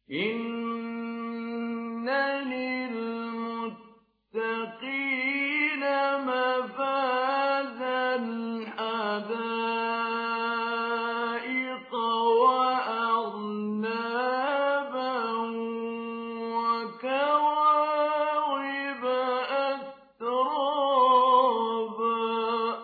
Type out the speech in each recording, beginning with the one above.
إِنَّ لِلْمُتَّقِينَ مَفَازًا حَدَائِقَ وَأَعْنَابًا وَكَوَاعِبَ أَتْرَابًا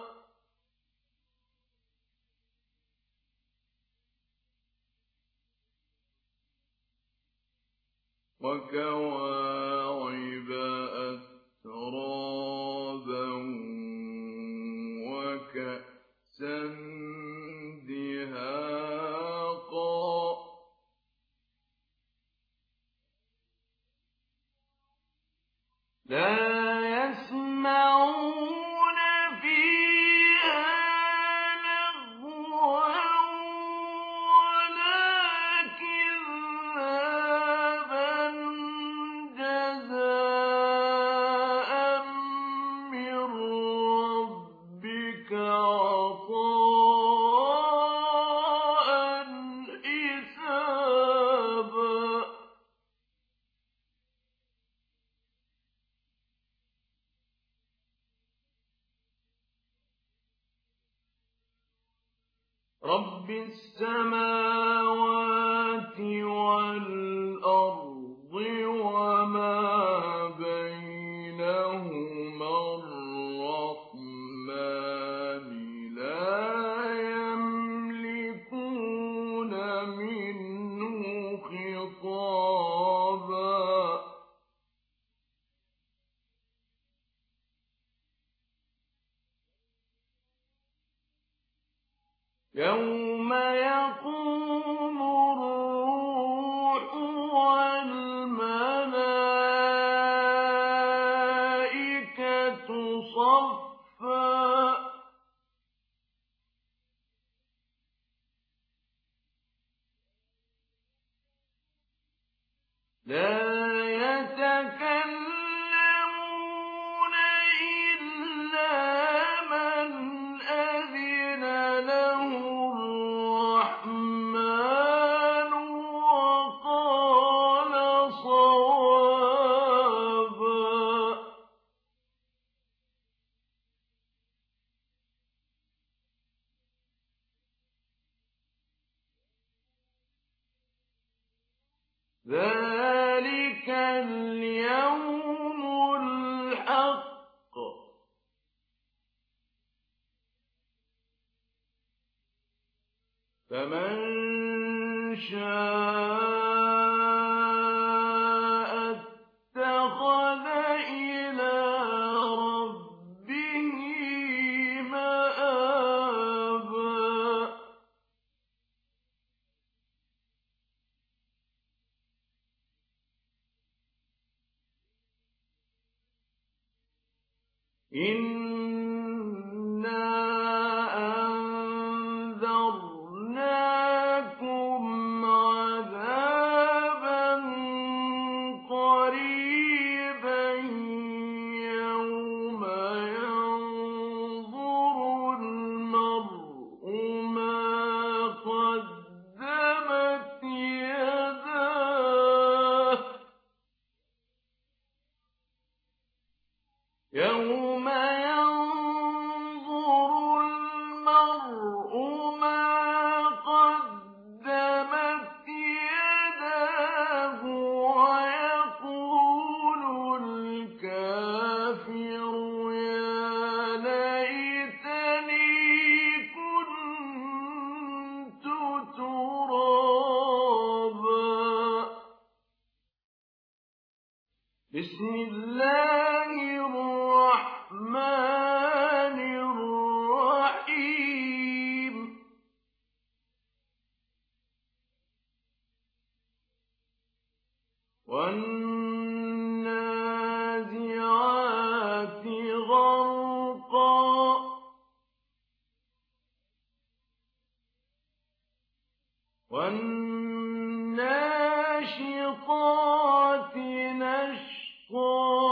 وَكَأْسًا دِهَاقًا لَا يَسْمَعُونَ فِيهَا لَغْوًا وَلَا كِذَّابًا جَزَاءً مِّن رَّبِّكَ عَطَاءً حِسَابًا رَبِّ السَّمَاوَاتِ وَالْأَرْضِ وَمَا بَيْنَهُمَا الرَّحْمَٰنِ لَا يَمْلِكُونَ مِنْهُ خِطَابًا يَوْمَ يَقُومُ الرُّوحُ وَالْمَلَائِكَةُ صَفًّا لَا يَتَكَلَّمُونَ إِلَّا مَنْ أَذِنَ لَهُ الرَّحْمَٰنُ وَقَالَ صَوَابًا ذَٰلِكَ الْيَوْمُ الْحَقُّ فَمَن شَاءَ اتَّخَذَ إِلَىٰ رَبِّهِ مَآبًا إِنَّا أَنذَرْنَاكُمْ عَذَابًا قَرِيبًا يَوْمَ يَنظُرُ الْمَرْءُ مَا قَدَّمَتْ يَدَاهُ يَوْمَ يَنظُرُ الْمَرْءُ مَا قَدَّمَتْ يَدَاهُ وَيَقُولُ الْكَافِرُ يَا لَيْتَنِي كُنتُ تُرَابًا بسم الله الرحمن الرحيم وَالنَّازِعَاتِ غَرْقًا وَالنَّاشِطَاتِ نَشْطًا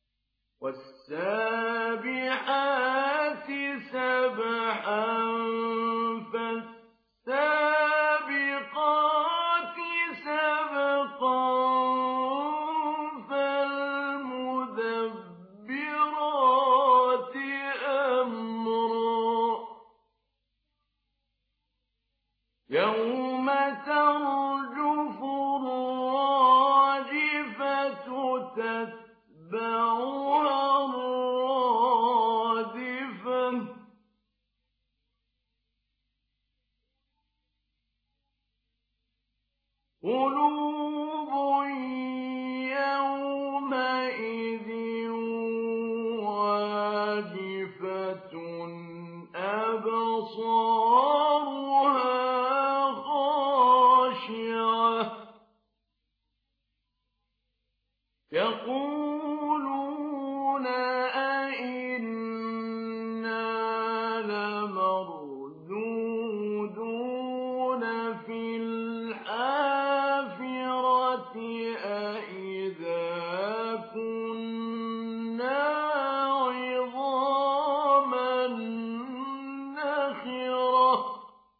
وَالسَّابِحَاتِ سَبْحًا قلوب يومئذ واجفة أبصارها خاشعة يقولون أئنا لمردودون في الحافرة أئذا كنا عظاما نخرة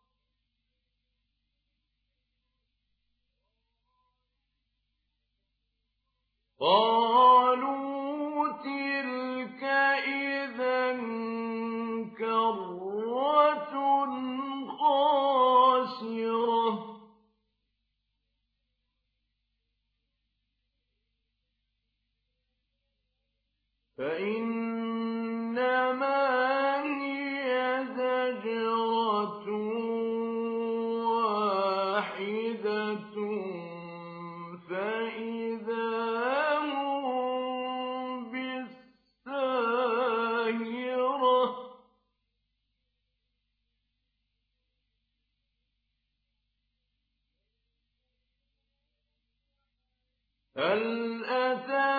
قالوا تلك إذا كرة خاسرة فإنما هي زجرة واحدة فإذا هم بالساهرة هل أتى